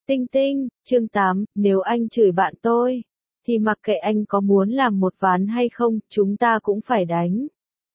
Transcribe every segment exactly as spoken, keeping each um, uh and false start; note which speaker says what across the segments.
Speaker 1: Tinh tinh, chương tám, nếu anh chửi bạn tôi, thì mặc kệ anh có muốn làm một ván hay không, chúng ta cũng phải đánh.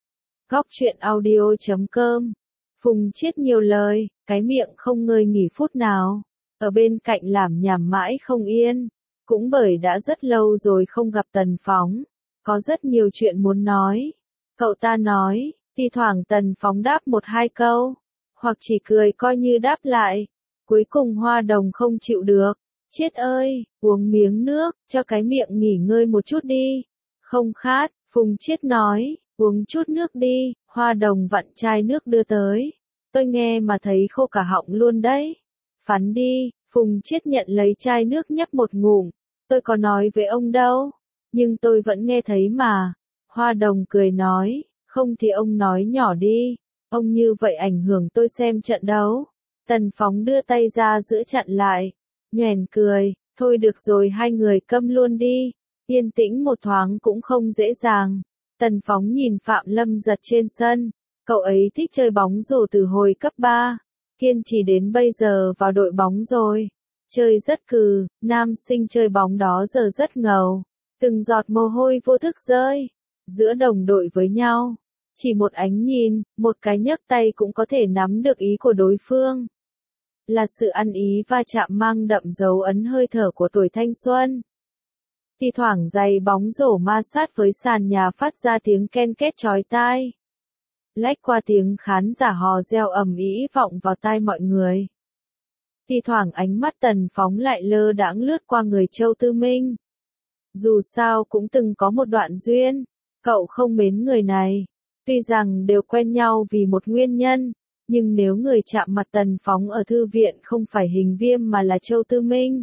Speaker 1: Góc truyện audio chấm com. Phùng Chiết nhiều lời, cái miệng không ngơi nghỉ phút nào. Ở bên cạnh làm nhảm mãi không yên. Cũng bởi đã rất lâu rồi không gặp Tần Phóng. Có rất nhiều chuyện muốn nói. Cậu ta nói, thi thoảng Tần Phóng đáp một hai câu. Hoặc chỉ cười coi như đáp lại. Cuối cùng Hoa Đồng không chịu được. Chiết ơi, uống miếng nước, cho cái miệng nghỉ ngơi một chút đi. Không khát, Phùng Chiết nói, uống chút nước đi. Hoa Đồng vặn chai nước đưa tới. Tôi nghe mà thấy khô cả họng luôn đấy. Phắn đi, Phùng Chiết nhận lấy chai nước nhấp một ngụm. Tôi có nói với ông đâu, nhưng tôi vẫn nghe thấy mà. Hoa Đồng cười nói, không thì ông nói nhỏ đi. Ông như vậy ảnh hưởng tôi xem trận đấu. Tần Phóng đưa tay ra giữa chặn lại. Nhoẻn cười, thôi được rồi hai người câm luôn đi. Yên tĩnh một thoáng cũng không dễ dàng. Tần Phóng nhìn Phạm Lâm Giật trên sân. Cậu ấy thích chơi bóng rổ từ hồi cấp ba. Kiên trì đến bây giờ vào đội bóng rồi. Chơi rất cừ, nam sinh chơi bóng đó giờ rất ngầu. Từng giọt mồ hôi vô thức rơi. Giữa đồng đội với nhau. Chỉ một ánh nhìn, một cái nhấc tay cũng có thể nắm được ý của đối phương. Là sự ăn ý va chạm mang đậm dấu ấn hơi thở của tuổi thanh xuân. Thì thoảng giày bóng rổ ma sát với sàn nhà phát ra tiếng ken két chói tai. Lách qua tiếng khán giả hò reo ầm ĩ vọng vào tai mọi người. Thì thoảng ánh mắt Tần Phóng lại lơ đãng lướt qua người Châu Tư Minh. Dù sao cũng từng có một đoạn duyên, cậu không mến người này. Tuy rằng đều quen nhau vì một nguyên nhân, nhưng nếu người chạm mặt Tần Phóng ở thư viện không phải Hình Viêm mà là Châu Tư Minh,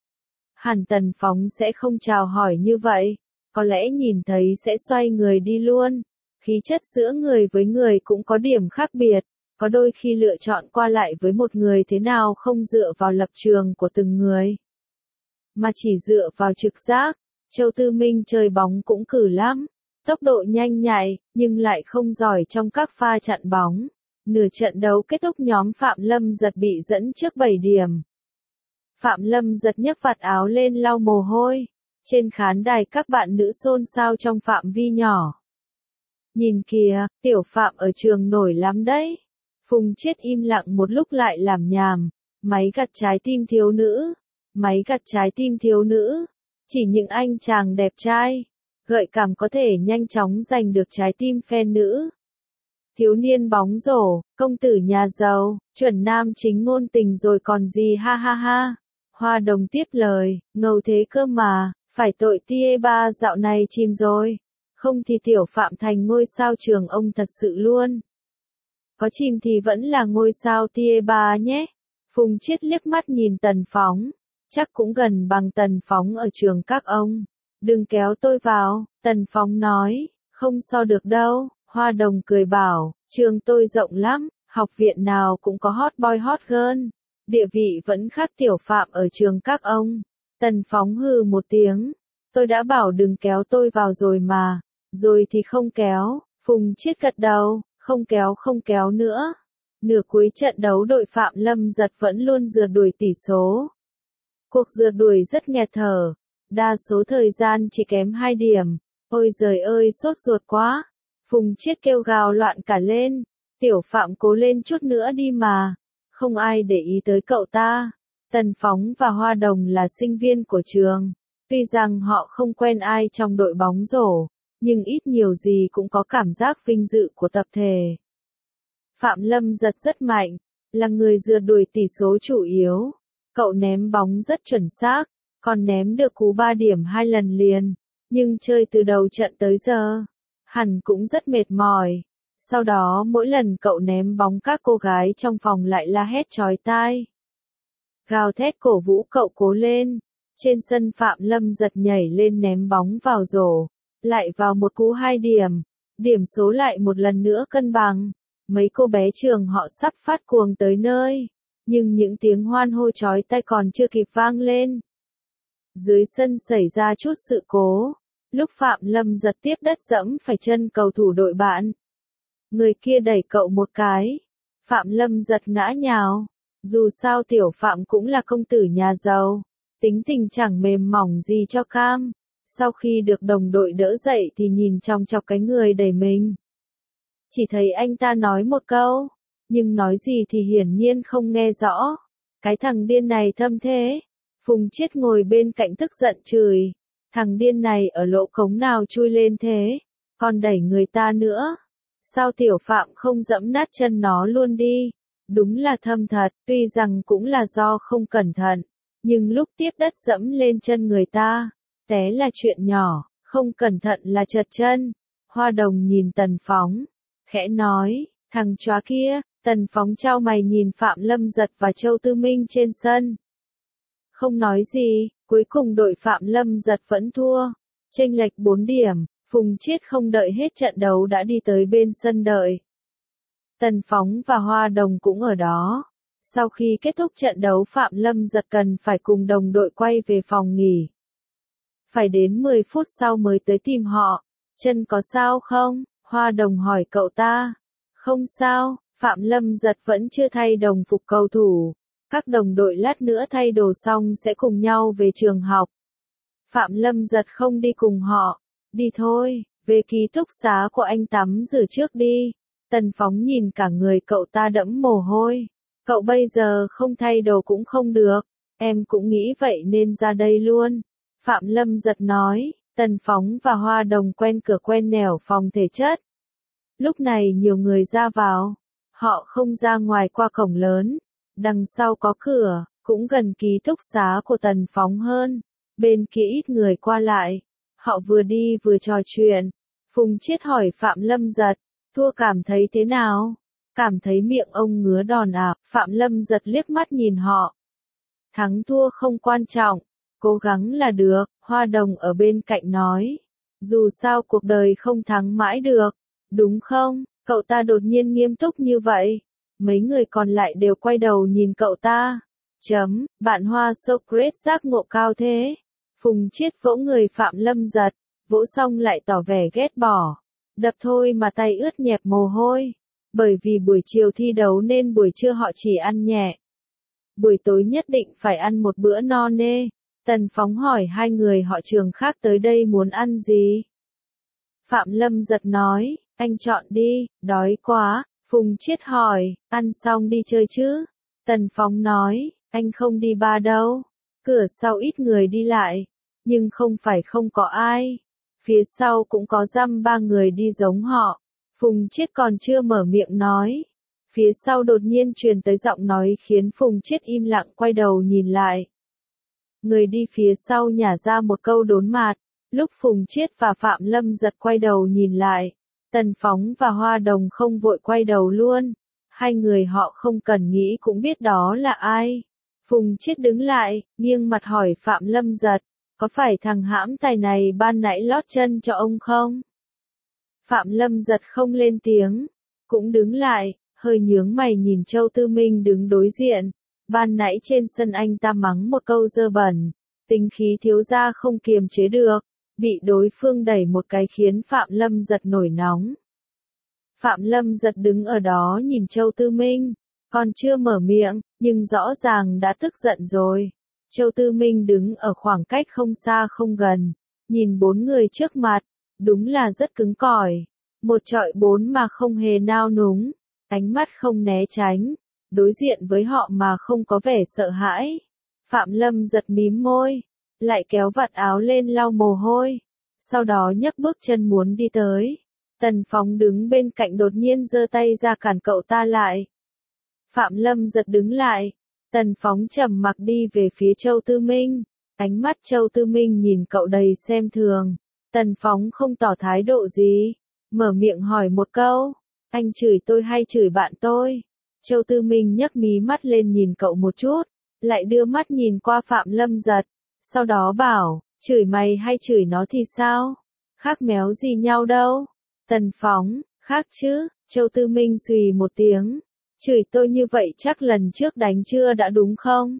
Speaker 1: hẳn Tần Phóng sẽ không chào hỏi như vậy, có lẽ nhìn thấy sẽ xoay người đi luôn. Khí chất giữa người với người cũng có điểm khác biệt, có đôi khi lựa chọn qua lại với một người thế nào không dựa vào lập trường của từng người, mà chỉ dựa vào trực giác. Châu Tư Minh chơi bóng cũng cử lắm, tốc độ nhanh nhạy, nhưng lại không giỏi trong các pha chặn bóng. Nửa trận đấu kết thúc nhóm Phạm Lâm Giật bị dẫn trước bảy điểm. Phạm Lâm Giật nhấc vạt áo lên lau mồ hôi. Trên khán đài các bạn nữ xôn xao trong phạm vi nhỏ. Nhìn kìa, tiểu Phạm ở trường nổi lắm đấy. Phùng Chiết im lặng một lúc lại làm nhảm. Máy gặt trái tim thiếu nữ. Máy gặt trái tim thiếu nữ. Chỉ những anh chàng đẹp trai, gợi cảm có thể nhanh chóng giành được trái tim fan nữ. Thiếu niên bóng rổ, công tử nhà giàu, chuẩn nam chính ngôn tình rồi còn gì ha ha ha. Hoa Đồng tiếp lời, ngầu thế cơ mà, phải tội Tia ba dạo này chìm rồi. Không thì tiểu Phạm thành ngôi sao trường ông thật sự luôn. Có chìm thì vẫn là ngôi sao Tia ba nhé. Phùng Chiết liếc mắt nhìn Tần Phóng. Chắc cũng gần bằng Tần Phóng ở trường các ông. Đừng kéo tôi vào, Tần Phóng nói, không so được đâu. Hoa Đồng cười bảo, trường tôi rộng lắm, học viện nào cũng có hot boy hot girl. Địa vị vẫn khác tiểu Phạm ở trường các ông. Tần Phóng hừ một tiếng, tôi đã bảo đừng kéo tôi vào rồi mà, rồi thì không kéo. Phùng Chiết gật đầu, không kéo không kéo nữa. Nửa cuối trận đấu đội Phạm Lâm Giật vẫn luôn rượt đuổi tỷ số. Cuộc rượt đuổi rất nghẹt thở, đa số thời gian chỉ kém hai điểm. Ôi giời ơi sốt ruột quá. Phùng Chiết kêu gào loạn cả lên. Tiểu Phạm cố lên chút nữa đi mà. Không ai để ý tới cậu ta. Tần Phóng và Hoa Đồng là sinh viên của trường. Tuy rằng họ không quen ai trong đội bóng rổ, nhưng ít nhiều gì cũng có cảm giác vinh dự của tập thể. Phạm Lâm Giật rất mạnh, là người rượt đuổi tỷ số chủ yếu. Cậu ném bóng rất chuẩn xác, còn ném được cú ba điểm hai lần liền. Nhưng chơi từ đầu trận tới giờ, hẳn cũng rất mệt mỏi. Sau đó mỗi lần cậu ném bóng các cô gái trong phòng lại la hét chói tai. Gào thét cổ vũ cậu cố lên. Trên sân Phạm Lâm Giật nhảy lên ném bóng vào rổ. Lại vào một cú hai điểm. Điểm số lại một lần nữa cân bằng. Mấy cô bé trường họ sắp phát cuồng tới nơi. Nhưng những tiếng hoan hô chói tai còn chưa kịp vang lên. Dưới sân xảy ra chút sự cố. Lúc Phạm Lâm Giật tiếp đất dẫm phải chân cầu thủ đội bạn. Người kia đẩy cậu một cái. Phạm Lâm Giật ngã nhào. Dù sao Tiểu Phạm cũng là công tử nhà giàu, tính tình chẳng mềm mỏng gì cho cam. Sau khi được đồng đội đỡ dậy thì nhìn trong chọc cái người đẩy mình. Chỉ thấy anh ta nói một câu, nhưng nói gì thì hiển nhiên không nghe rõ. Cái thằng điên này thâm thế. Phùng Chiết ngồi bên cạnh tức giận chửi. Thằng điên này ở lỗ cống nào chui lên thế, còn đẩy người ta nữa. Sao Tiểu Phạm không dẫm nát chân nó luôn đi? Đúng là thâm thật, tuy rằng cũng là do không cẩn thận, nhưng lúc tiếp đất dẫm lên chân người ta, té là chuyện nhỏ, không cẩn thận là trật chân. Hoa Đồng nhìn Tần Phóng, khẽ nói, thằng chó kia. Tần Phóng chau mày nhìn Phạm Lâm Giật và Châu Tư Minh trên sân. Không nói gì, cuối cùng đội Phạm Lâm Giật vẫn thua. Chênh lệch bốn điểm, Phùng Chiết không đợi hết trận đấu đã đi tới bên sân đợi. Tần Phóng và Hoa Đồng cũng ở đó. Sau khi kết thúc trận đấu Phạm Lâm Giật cần phải cùng đồng đội quay về phòng nghỉ. Phải đến mười phút sau mới tới tìm họ. Chân có sao không? Hoa Đồng hỏi cậu ta. Không sao, Phạm Lâm Giật vẫn chưa thay đồng phục cầu thủ. Các đồng đội lát nữa thay đồ xong sẽ cùng nhau về trường học. Phạm Lâm Giật không đi cùng họ. Đi thôi, về ký túc xá của anh tắm rửa trước đi. Tần Phóng nhìn cả người cậu ta đẫm mồ hôi. Cậu bây giờ không thay đồ cũng không được. Em cũng nghĩ vậy nên ra đây luôn. Phạm Lâm Giật nói. Tần Phóng và Hoa Đồng quen cửa quen nẻo phòng thể chất. Lúc này nhiều người ra vào. Họ không ra ngoài qua cổng lớn. Đằng sau có cửa, cũng gần ký túc xá của Tần Phóng hơn. Bên kia ít người qua lại. Họ vừa đi vừa trò chuyện. Phùng Chiết hỏi Phạm Lâm Giật. Thua cảm thấy thế nào? Cảm thấy miệng ông ngứa đòn à? Phạm Lâm Giật liếc mắt nhìn họ. Thắng thua không quan trọng. Cố gắng là được. Hoa Đồng ở bên cạnh nói. Dù sao cuộc đời không thắng mãi được. Đúng không? Cậu ta đột nhiên nghiêm túc như vậy. Mấy người còn lại đều quay đầu nhìn cậu ta. Chấm, bạn Hoa Socrates giác ngộ cao thế. Phùng Chiết vỗ người Phạm Lâm Giật. Vỗ xong lại tỏ vẻ ghét bỏ. Đập thôi mà tay ướt nhẹp mồ hôi. Bởi vì buổi chiều thi đấu nên buổi trưa họ chỉ ăn nhẹ. Buổi tối nhất định phải ăn một bữa no nê. Tần Phóng hỏi hai người họ trường khác tới đây muốn ăn gì. Phạm Lâm Giật nói, anh chọn đi, đói quá. Phùng Chiết hỏi, ăn xong đi chơi chứ? Tần Phóng nói, anh không đi ba đâu. Cửa sau ít người đi lại. Nhưng không phải không có ai. Phía sau cũng có dăm ba người đi giống họ. Phùng Chiết còn chưa mở miệng nói. Phía sau đột nhiên truyền tới giọng nói khiến Phùng Chiết im lặng quay đầu nhìn lại. Người đi phía sau nhả ra một câu đốn mạt. Lúc Phùng Chiết và Phạm Lâm Giật quay đầu nhìn lại. Tần Phóng và Hoa Đồng không vội quay đầu luôn. Hai người họ không cần nghĩ cũng biết đó là ai. Phùng Chiết đứng lại, nghiêng mặt hỏi Phạm Lâm Giật. Có phải thằng hãm tài này ban nãy lót chân cho ông không? Phạm Lâm Giật không lên tiếng. Cũng đứng lại, hơi nhướng mày nhìn Châu Tư Minh đứng đối diện. Ban nãy trên sân anh ta mắng một câu dơ bẩn. Tính khí thiếu gia không kiềm chế được. Bị đối phương đẩy một cái khiến Phạm Lâm Giật nổi nóng. Phạm Lâm Giật đứng ở đó nhìn Châu Tư Minh. Còn chưa mở miệng, nhưng rõ ràng đã tức giận rồi. Châu Tư Minh đứng ở khoảng cách không xa không gần. Nhìn bốn người trước mặt. Đúng là rất cứng cỏi. Một trọi bốn mà không hề nao núng. Ánh mắt không né tránh. Đối diện với họ mà không có vẻ sợ hãi. Phạm Lâm Giật mím môi. Lại kéo vạt áo lên lau mồ hôi. Sau đó nhấc bước chân muốn đi tới. Tần Phóng đứng bên cạnh đột nhiên giơ tay ra cản cậu ta lại. Phạm Lâm Giật đứng lại. Tần Phóng trầm mặc đi về phía Châu Tư Minh. Ánh mắt Châu Tư Minh nhìn cậu đầy xem thường. Tần Phóng không tỏ thái độ gì. Mở miệng hỏi một câu. Anh chửi tôi hay chửi bạn tôi? Châu Tư Minh nhấc mí mắt lên nhìn cậu một chút. Lại đưa mắt nhìn qua Phạm Lâm Giật. Sau đó bảo, chửi mày hay chửi nó thì sao? Khác méo gì nhau đâu. Tần Phóng, khác chứ. Châu Tư Minh xùy một tiếng. Chửi tôi như vậy chắc lần trước đánh chưa đã đúng không?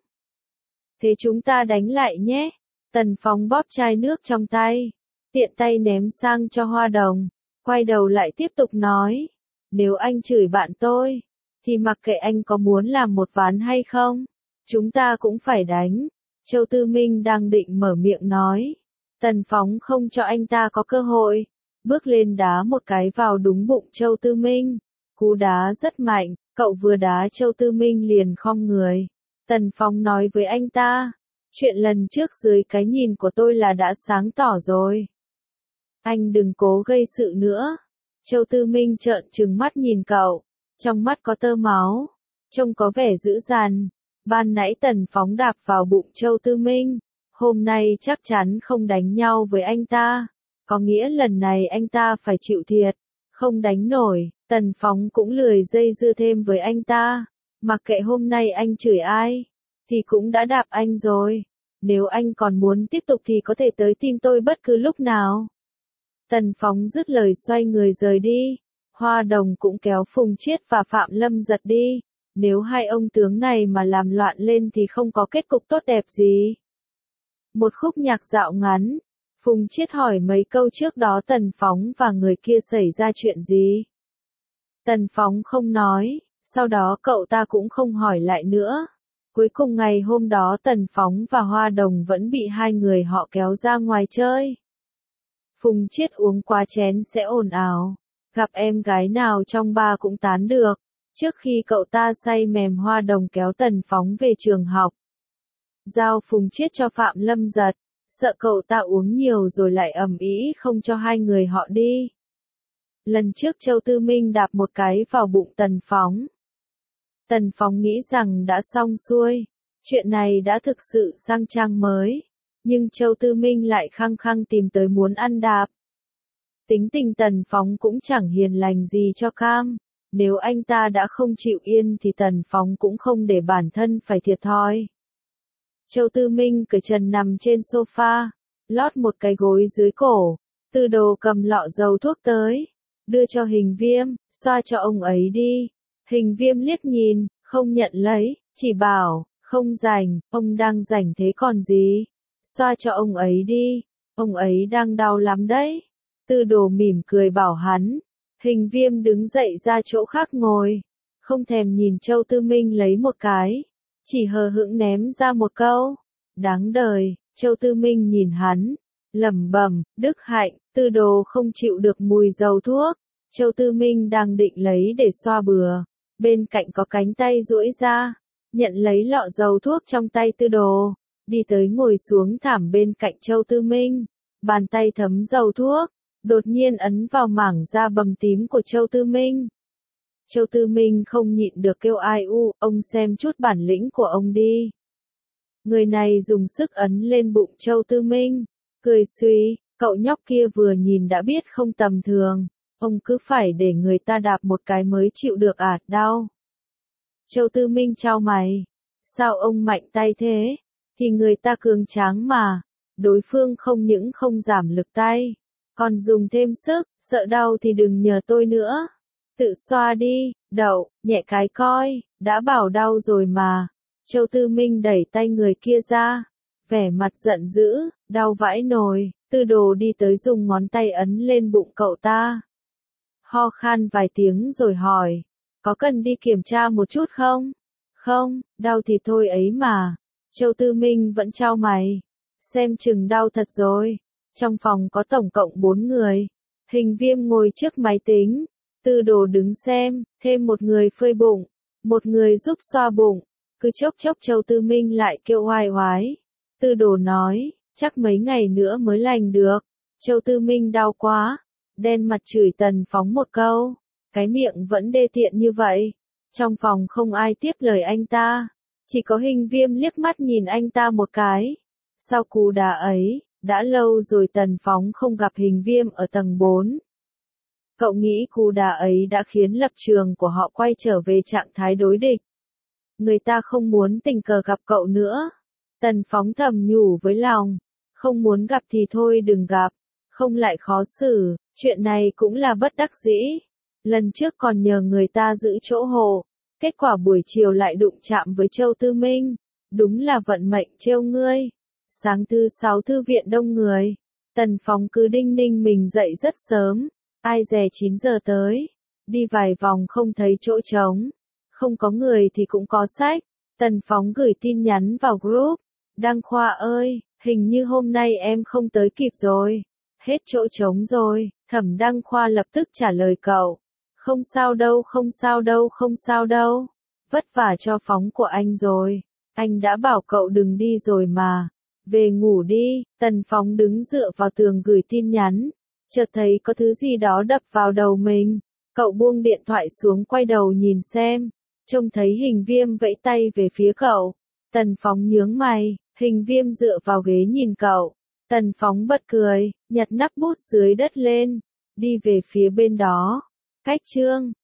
Speaker 1: Thế chúng ta đánh lại nhé. Tần Phóng bóp chai nước trong tay. Tiện tay ném sang cho Hoa Đồng. Quay đầu lại tiếp tục nói. Nếu anh chửi bạn tôi, thì mặc kệ anh có muốn làm một ván hay không, chúng ta cũng phải đánh. Châu Tư Minh đang định mở miệng nói. Tần Phóng không cho anh ta có cơ hội. Bước lên đá một cái vào đúng bụng Châu Tư Minh. Cú đá rất mạnh, cậu vừa đá Châu Tư Minh liền khom người. Tần Phóng nói với anh ta, chuyện lần trước dưới cái nhìn của tôi là đã sáng tỏ rồi. Anh đừng cố gây sự nữa. Châu Tư Minh trợn trừng mắt nhìn cậu, trong mắt có tơ máu, trông có vẻ dữ dằn. Ban nãy Tần Phóng đạp vào bụng Châu Tư Minh, hôm nay chắc chắn không đánh nhau với anh ta, có nghĩa lần này anh ta phải chịu thiệt, không đánh nổi. Tần Phóng cũng lười dây dưa thêm với anh ta, mặc kệ hôm nay anh chửi ai, thì cũng đã đạp anh rồi, nếu anh còn muốn tiếp tục thì có thể tới tìm tôi bất cứ lúc nào. Tần Phóng dứt lời xoay người rời đi, Hoa Đồng cũng kéo Phùng Chiết và Phạm Lâm Giật đi, nếu hai ông tướng này mà làm loạn lên thì không có kết cục tốt đẹp gì. Một khúc nhạc dạo ngắn, Phùng Chiết hỏi mấy câu trước đó Tần Phóng và người kia xảy ra chuyện gì. Tần Phóng không nói, sau đó cậu ta cũng không hỏi lại nữa. Cuối cùng ngày hôm đó Tần Phóng và Hoa Đồng vẫn bị hai người họ kéo ra ngoài chơi. Phùng Chiết uống quá chén sẽ ồn ào, gặp em gái nào trong ba cũng tán được. Trước khi cậu ta say mềm Hoa Đồng kéo Tần Phóng về trường học. Giao Phùng Chiết cho Phạm Lâm Giật, sợ cậu ta uống nhiều rồi lại ầm ĩ không cho hai người họ đi. Lần trước Châu Tư Minh đạp một cái vào bụng Tần Phóng. Tần Phóng nghĩ rằng đã xong xuôi, chuyện này đã thực sự sang trang mới, nhưng Châu Tư Minh lại khăng khăng tìm tới muốn ăn đạp. Tính tình Tần Phóng cũng chẳng hiền lành gì cho cam, nếu anh ta đã không chịu yên thì Tần Phóng cũng không để bản thân phải thiệt thòi. Châu Tư Minh cởi trần nằm trên sofa, lót một cái gối dưới cổ, Tư Đồ cầm lọ dầu thuốc tới, đưa cho Hình Viêm, xoa cho ông ấy đi. Hình Viêm liếc nhìn, không nhận lấy, chỉ bảo, không rảnh, ông đang rảnh thế còn gì, xoa cho ông ấy đi, ông ấy đang đau lắm đấy. Tư Đồ mỉm cười bảo hắn. Hình Viêm đứng dậy ra chỗ khác ngồi, không thèm nhìn Châu Tư Minh lấy một cái, chỉ hờ hững ném ra một câu, đáng đời. Châu Tư Minh nhìn hắn, lẩm bẩm, đức hạnh. Tư Đồ không chịu được mùi dầu thuốc, Châu Tư Minh đang định lấy để xoa bừa, bên cạnh có cánh tay duỗi ra, nhận lấy lọ dầu thuốc trong tay Tư Đồ, đi tới ngồi xuống thảm bên cạnh Châu Tư Minh, bàn tay thấm dầu thuốc, đột nhiên ấn vào mảng da bầm tím của Châu Tư Minh. Châu Tư Minh không nhịn được kêu ai u, ông xem chút bản lĩnh của ông đi. Người này dùng sức ấn lên bụng Châu Tư Minh, cười suy, cậu nhóc kia vừa nhìn đã biết không tầm thường, ông cứ phải để người ta đạp một cái mới chịu được à, đau. Châu Tư Minh chau mày, sao ông mạnh tay thế, thì người ta cường tráng mà, đối phương không những không giảm lực tay, còn dùng thêm sức, sợ đau thì đừng nhờ tôi nữa. Tự xoa đi, đậu, nhẹ cái coi, đã bảo đau rồi mà. Châu Tư Minh đẩy tay người kia ra, vẻ mặt giận dữ, đau vãi nồi. Tư Đồ đi tới dùng ngón tay ấn lên bụng cậu ta. Ho khan vài tiếng rồi hỏi, có cần đi kiểm tra một chút không? Không, đau thì thôi ấy mà. Châu Tư Minh vẫn chau mày, xem chừng đau thật rồi. Trong phòng có tổng cộng bốn người. Hình Viêm ngồi trước máy tính, Tư Đồ đứng xem, thêm một người phơi bụng, một người giúp xoa bụng. Cứ chốc chốc Châu Tư Minh lại kêu oai oái. Tư Đồ nói, chắc mấy ngày nữa mới lành được. Châu Tư Minh đau quá, đen mặt chửi Tần Phóng một câu, cái miệng vẫn đê tiện như vậy. Trong phòng không ai tiếp lời anh ta, chỉ có Hình Viêm liếc mắt nhìn anh ta một cái. Sau cú đá ấy, đã lâu rồi Tần Phóng không gặp Hình Viêm ở tầng bốn. Cậu nghĩ cú đá ấy đã khiến lập trường của họ quay trở về trạng thái đối địch. Người ta không muốn tình cờ gặp cậu nữa. Tần Phóng thầm nhủ với lòng, không muốn gặp thì thôi đừng gặp, không lại khó xử, chuyện này cũng là bất đắc dĩ. Lần trước còn nhờ người ta giữ chỗ hộ, kết quả buổi chiều lại đụng chạm với Châu Tư Minh, đúng là vận mệnh trêu ngươi. Sáng thứ sáu thư viện đông người, Tần Phóng cứ đinh ninh mình dậy rất sớm, ai dè chín giờ tới, đi vài vòng không thấy chỗ trống, Không có người thì cũng có sách. Tần Phóng gửi tin nhắn vào group. Đăng Khoa ơi, hình như hôm nay em không tới kịp rồi. Hết chỗ trống rồi. Thẩm Đăng Khoa lập tức trả lời cậu. Không sao đâu, không sao đâu, không sao đâu. Vất vả cho Phóng của anh rồi. Anh đã bảo cậu đừng đi rồi mà. Về ngủ đi. Tần Phóng đứng dựa vào tường gửi tin nhắn. Chợt thấy có thứ gì đó đập vào đầu mình. Cậu buông điện thoại xuống, quay đầu nhìn xem. Trông thấy Hình Viêm vẫy tay về phía cậu. Tần Phóng nhướng mày. Hình Viêm dựa vào ghế nhìn cậu. Tần Phóng bật cười, nhặt nắp bút dưới đất lên. Đi về phía bên đó. Cách chương